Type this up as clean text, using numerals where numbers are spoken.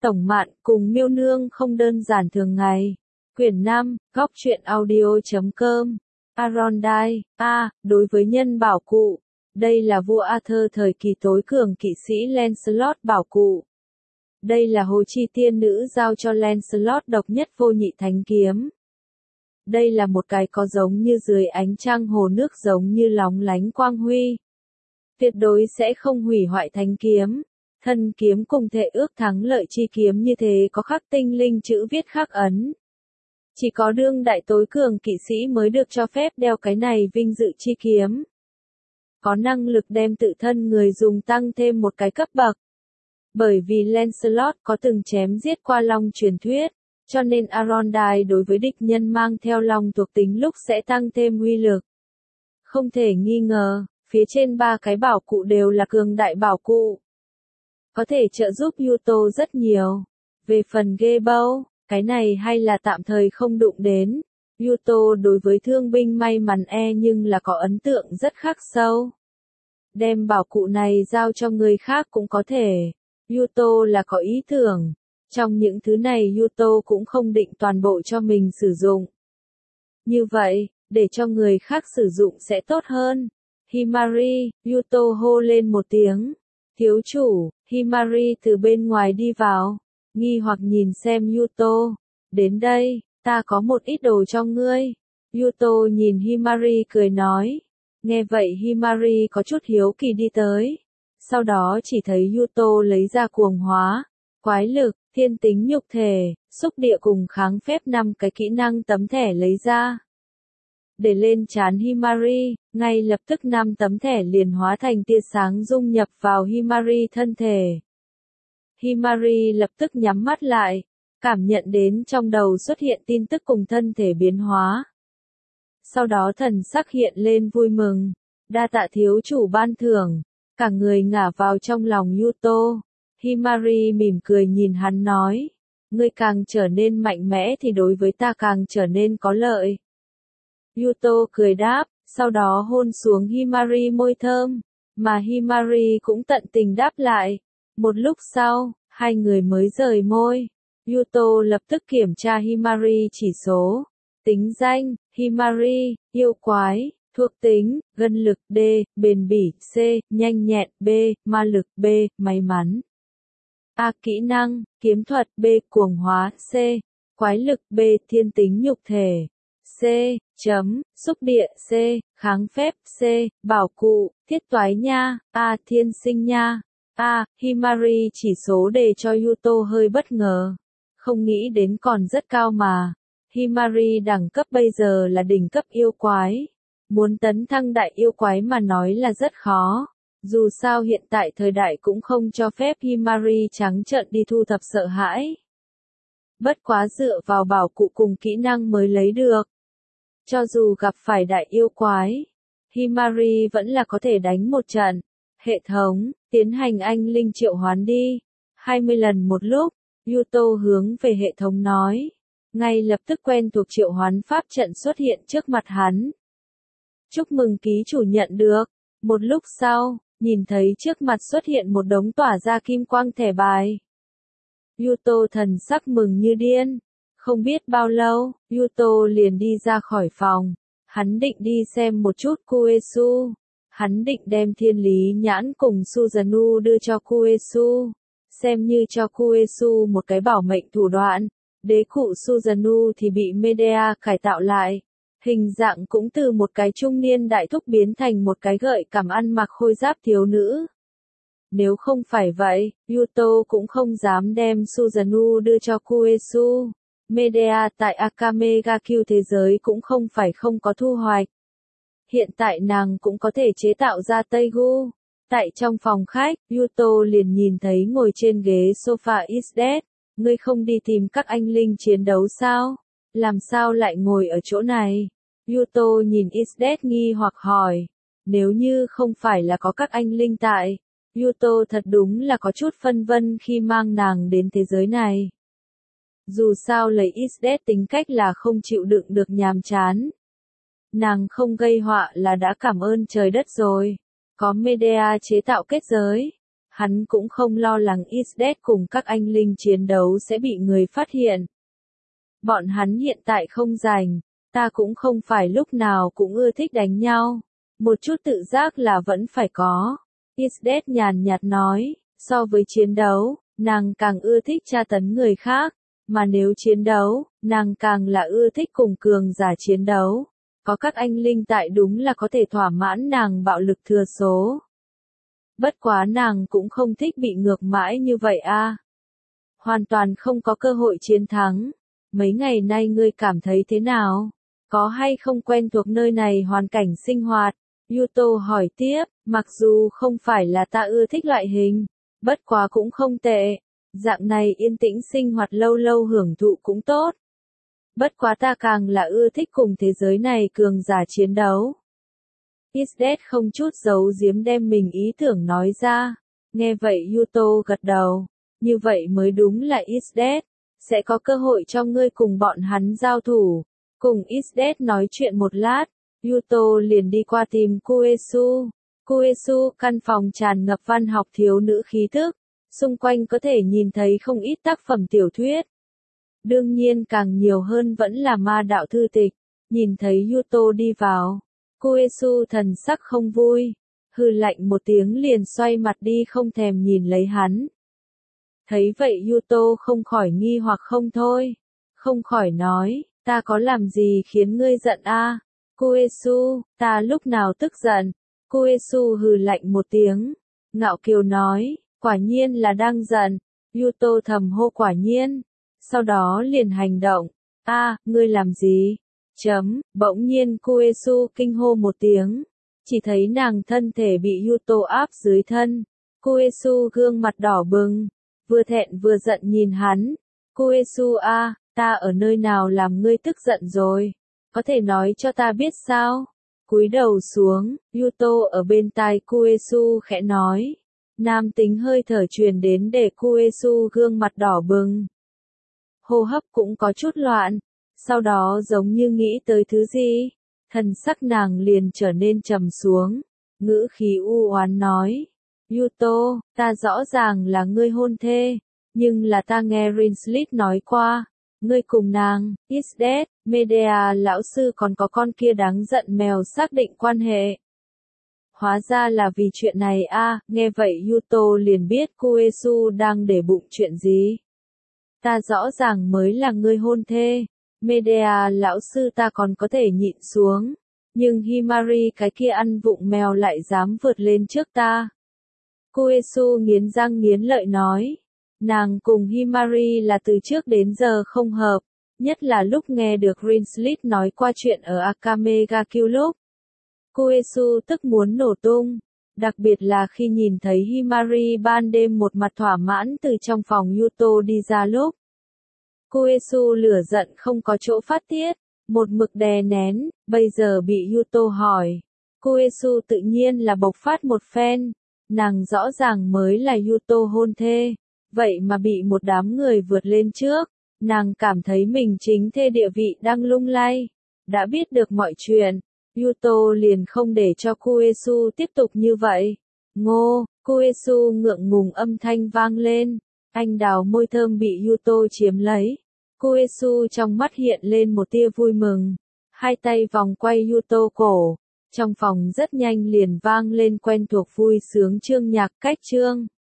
Tổng Mạn cùng Miêu Nương không đơn giản thường ngày. Quyển 5, góc truyện audio.com. Arondine, đối với nhân bảo cụ. Đây là vua Arthur thời kỳ tối cường kỵ sĩ Lancelot bảo cụ. Đây là hồ chi tiên nữ giao cho Lancelot độc nhất vô nhị thánh kiếm. Đây là một cái có giống như dưới ánh trăng hồ nước giống như lóng lánh quang huy. Tuyệt đối sẽ không hủy hoại thánh kiếm. Thân kiếm cùng thể ước thắng lợi chi kiếm như thế có khắc tinh linh chữ viết khắc ấn. Chỉ có đương đại tối cường kỵ sĩ mới được cho phép đeo cái này vinh dự chi kiếm. Có năng lực đem tự thân người dùng tăng thêm một cái cấp bậc. Bởi vì Lancelot có từng chém giết qua long truyền thuyết, cho nên Arondine đối với địch nhân mang theo long thuộc tính lúc sẽ tăng thêm uy lực. Không thể nghi ngờ, phía trên ba cái bảo cụ đều là cường đại bảo cụ. Có thể trợ giúp Yuto rất nhiều. Về phần ghê bâu, cái này hay là tạm thời không đụng đến. Yuto đối với thương binh may mắn nhưng là có ấn tượng rất khắc sâu. Đem bảo cụ này giao cho người khác cũng có thể. Yuto là có ý tưởng. Trong những thứ này Yuto cũng không định toàn bộ cho mình sử dụng. Như vậy, để cho người khác sử dụng sẽ tốt hơn. Himari, Yuto hô lên một tiếng. Thiếu chủ, Himari từ bên ngoài đi vào. Nghi hoặc nhìn xem Yuto. Đến đây, ta có một ít đồ cho ngươi. Yuto nhìn Himari cười nói. Nghe vậy Himari có chút hiếu kỳ đi tới. Sau đó chỉ thấy Yuto lấy ra cuồng hóa, quái lực, thiên tính nhục thể, xúc địa cùng kháng phép 5 cái kỹ năng tấm thẻ lấy ra. Để lên trán Himari, ngay lập tức 5 tấm thẻ liền hóa thành tia sáng dung nhập vào Himari thân thể. Himari lập tức nhắm mắt lại, cảm nhận đến trong đầu xuất hiện tin tức cùng thân thể biến hóa. Sau đó thần sắc hiện lên vui mừng, đa tạ thiếu chủ ban thưởng, cả người ngả vào trong lòng Yuto. Himari mỉm cười nhìn hắn nói, ngươi càng trở nên mạnh mẽ thì đối với ta càng trở nên có lợi. Yuto cười đáp, sau đó hôn xuống Himari môi thơm, mà Himari cũng tận tình đáp lại. Một lúc sau, hai người mới rời môi. Yuto lập tức kiểm tra Himari chỉ số. Tính danh, Himari, yêu quái, thuộc tính, gân lực D, bền bỉ C, nhanh nhẹn B, ma lực B, may mắn. A. Kỹ năng, kiếm thuật B, cuồng hóa C, quái lực B, thiên tính nhục thể C, xúc địa C, kháng phép C, bảo cụ, thiết toái nha, A, thiên sinh nha. Himari chỉ số để cho Yuto hơi bất ngờ. Không nghĩ đến còn rất cao mà. Himari đẳng cấp bây giờ là đỉnh cấp yêu quái. Muốn tấn thăng đại yêu quái mà nói là rất khó. Dù sao hiện tại thời đại cũng không cho phép Himari trắng trợn đi thu thập sợ hãi. Bất quá dựa vào bảo cụ cùng kỹ năng mới lấy được. Cho dù gặp phải đại yêu quái, Himari vẫn là có thể đánh một trận. Hệ thống, tiến hành anh linh triệu hoán đi. 20 lần một lúc, Yuto hướng về hệ thống nói. Ngay lập tức quen thuộc triệu hoán pháp trận xuất hiện trước mặt hắn. Chúc mừng ký chủ nhận được. Một lúc sau, nhìn thấy trước mặt xuất hiện một đống tỏa ra kim quang thẻ bài. Yuto thần sắc mừng như điên. Không biết bao lâu, Yuto liền đi ra khỏi phòng. Hắn định đi xem một chút Kuesu. Hắn định đem thiên lý nhãn cùng Susanoo đưa cho Kuesu. Xem như cho Kuesu một cái bảo mệnh thủ đoạn. Đế cụ Susanoo thì bị Medea cải tạo lại. Hình dạng cũng từ một cái trung niên đại thúc biến thành một cái gợi cảm ăn mặc khôi giáp thiếu nữ. Nếu không phải vậy, Yuto cũng không dám đem Susanoo đưa cho Kuesu. Medea tại Akame ga Kill thế giới cũng không phải không có thu hoạch. Hiện tại nàng cũng có thể chế tạo ra Teigu. Tại trong phòng khách, Yuto liền nhìn thấy ngồi trên ghế sofa Isdet. Ngươi không đi tìm các anh linh chiến đấu sao? Làm sao lại ngồi ở chỗ này? Yuto nhìn Isdet nghi hoặc hỏi. Nếu như không phải là có các anh linh tại, Yuto thật đúng là có chút phân vân khi mang nàng đến thế giới này. Dù sao lấy Isdet tính cách là không chịu đựng được nhàm chán. Nàng không gây họa là đã cảm ơn trời đất rồi. Có Medea chế tạo kết giới. Hắn cũng không lo lắng Isdet cùng các anh linh chiến đấu sẽ bị người phát hiện. Bọn hắn hiện tại không rảnh, ta cũng không phải lúc nào cũng ưa thích đánh nhau. Một chút tự giác là vẫn phải có. Isdet nhàn nhạt nói, so với chiến đấu, nàng càng ưa thích tra tấn người khác, mà nếu chiến đấu, nàng càng là ưa thích cùng cường giả chiến đấu. Có các anh linh tại đúng là có thể thỏa mãn nàng bạo lực thừa số. Bất quá nàng cũng không thích bị ngược mãi như vậy a. Hoàn toàn không có cơ hội chiến thắng. Mấy ngày nay ngươi cảm thấy thế nào? Có hay không quen thuộc nơi này hoàn cảnh sinh hoạt? Yuto hỏi tiếp, mặc dù không phải là ta ưa thích loại hình, bất quá cũng không tệ. Dạng này yên tĩnh sinh hoạt lâu lâu hưởng thụ cũng tốt. Bất quá ta càng là ưa thích cùng thế giới này cường giả chiến đấu. Isdet không chút giấu giếm đem mình ý tưởng nói ra. Nghe vậy Yuto gật đầu. Như vậy mới đúng là Isdet. Sẽ có cơ hội cho ngươi cùng bọn hắn giao thủ. Cùng Isdet nói chuyện một lát, Yuto liền đi qua tìm Kuesu. Kuesu, căn phòng tràn ngập văn học thiếu nữ khí thức. Xung quanh có thể nhìn thấy không ít tác phẩm tiểu thuyết. Đương nhiên càng nhiều hơn vẫn là ma đạo thư tịch. Nhìn thấy Yuto đi vào, Kuesu thần sắc không vui, hừ lạnh một tiếng liền xoay mặt đi không thèm nhìn lấy hắn. Thấy vậy Yuto không khỏi nghi hoặc không thôi, không khỏi nói, ta có làm gì khiến ngươi giận a? Kuesu, ta lúc nào tức giận? Kuesu hừ lạnh một tiếng, ngạo kiều nói, quả nhiên là đang giận. Yuto thầm hô quả nhiên, sau đó liền hành động. Ngươi làm gì? Bỗng nhiên Kuesu kinh hô một tiếng, chỉ thấy nàng thân thể bị Yuto áp dưới thân. Kuesu gương mặt đỏ bừng, vừa thẹn vừa giận nhìn hắn. Kuesu ta ở nơi nào làm ngươi tức giận rồi? Có thể nói cho ta biết sao? Cúi đầu xuống, Yuto ở bên tai Kuesu khẽ nói. Nam tính hơi thở truyền đến để Kuesu gương mặt đỏ bừng. Hô hấp cũng có chút loạn, sau đó giống như nghĩ tới thứ gì, thần sắc nàng liền trở nên trầm xuống, ngữ khí u oán nói. Yuto, ta rõ ràng là ngươi hôn thê, nhưng là ta nghe Rinslit nói qua, ngươi cùng nàng, Isdet, Medea lão sư còn có con kia đáng giận mèo xác định quan hệ. Hóa ra là vì chuyện này nghe vậy Yuto liền biết Kuesu đang để bụng chuyện gì. Ta rõ ràng mới là ngươi hôn thê, Medea lão sư ta còn có thể nhịn xuống, nhưng Himari cái kia ăn vụng mèo lại dám vượt lên trước ta. Kuesu nghiến răng nghiến lợi nói, nàng cùng Himari là từ trước đến giờ không hợp, nhất là lúc nghe được Rinslit nói qua chuyện ở Akame ga Kill lúc. Kuesu tức muốn nổ tung, đặc biệt là khi nhìn thấy Himari ban đêm một mặt thỏa mãn từ trong phòng Yuto đi ra lúc. Kuesu lửa giận không có chỗ phát tiết, một mực đè nén, bây giờ bị Yuto hỏi. Kuesu tự nhiên là bộc phát một phen, nàng rõ ràng mới là Yuto hôn thê, vậy mà bị một đám người vượt lên trước, nàng cảm thấy mình chính thê địa vị đang lung lay. Đã biết được mọi chuyện, Yuto liền không để cho Kuesu tiếp tục như vậy. Ngô, Kuesu ngượng ngùng âm thanh vang lên, anh đào môi thơm bị Yuto chiếm lấy. Kuesu trong mắt hiện lên một tia vui mừng, hai tay vòng quay Yuto cổ, trong phòng rất nhanh liền vang lên quen thuộc vui sướng chương nhạc cách chương.